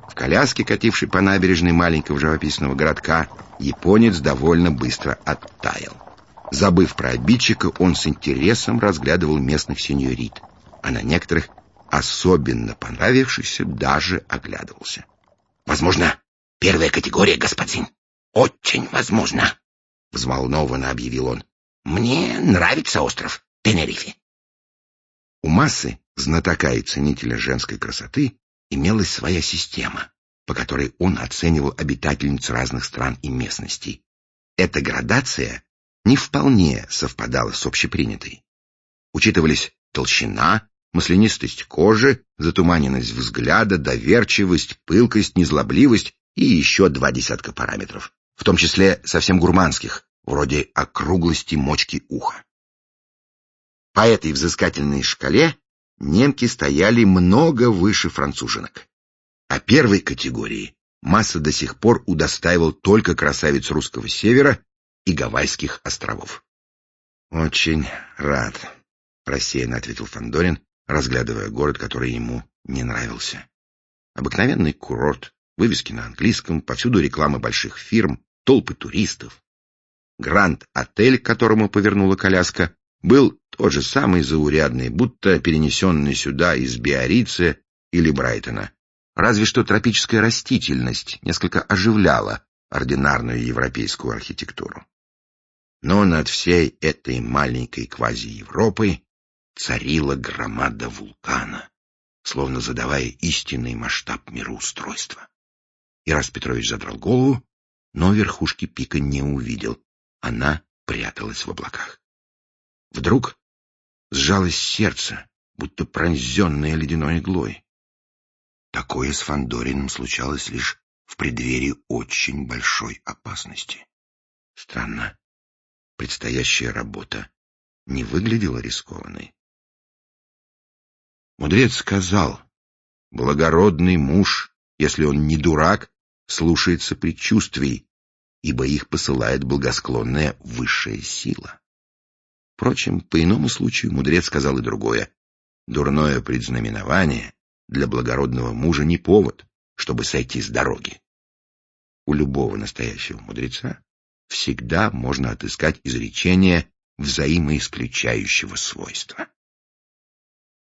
В коляске, катившей по набережной маленького живописного городка, японец довольно быстро оттаял. Забыв про обидчика, он с интересом разглядывал местных сеньорит, а на некоторых, особенно понравившихся, даже оглядывался. «Возможно, первая категория, господин. Очень возможно», — взволнованно объявил он. «Мне нравится остров Тенерифе». У массы, знатока и ценителя женской красоты, имелась своя система, по которой он оценивал обитательниц разных стран и местностей. Эта градация не вполне совпадала с общепринятой. Учитывались толщина, маслянистость кожи, затуманенность взгляда, доверчивость, пылкость, незлобливость и еще 2 десятка параметров, в том числе совсем гурманских, вроде округлости мочки уха. По этой взыскательной шкале немки стояли много выше француженок. А первой категории Масса до сих пор удостаивал только красавиц русского севера и Гавайских островов. «Очень рад», — рассеянно ответил Фандорин, разглядывая город, который ему не нравился. Обыкновенный курорт, вывески на английском, повсюду рекламы больших фирм, толпы туристов. Гранд-отель, к которому повернула коляска, был тот же самый заурядный, будто перенесенный сюда из Биаррица или Брайтона. Разве что тропическая растительность несколько оживляла ординарную европейскую архитектуру. Но над всей этой маленькой квази-Европой царила громада вулкана, словно задавая истинный масштаб мироустройства. Ирас Петрович задрал голову, но верхушки пика не увидел. Она пряталась в облаках. Вдруг сжалось сердце, будто пронзенное ледяной иглой. Такое с Фандориным случалось лишь в преддверии очень большой опасности. Странно, предстоящая работа не выглядела рискованной. Мудрец сказал: благородный муж, если он не дурак, слушается предчувствий, ибо их посылает благосклонная высшая сила. Впрочем, по иному случаю мудрец сказал и другое. Дурное предзнаменование для благородного мужа не повод, чтобы сойти с дороги. У любого настоящего мудреца всегда можно отыскать изречение взаимоисключающего свойства.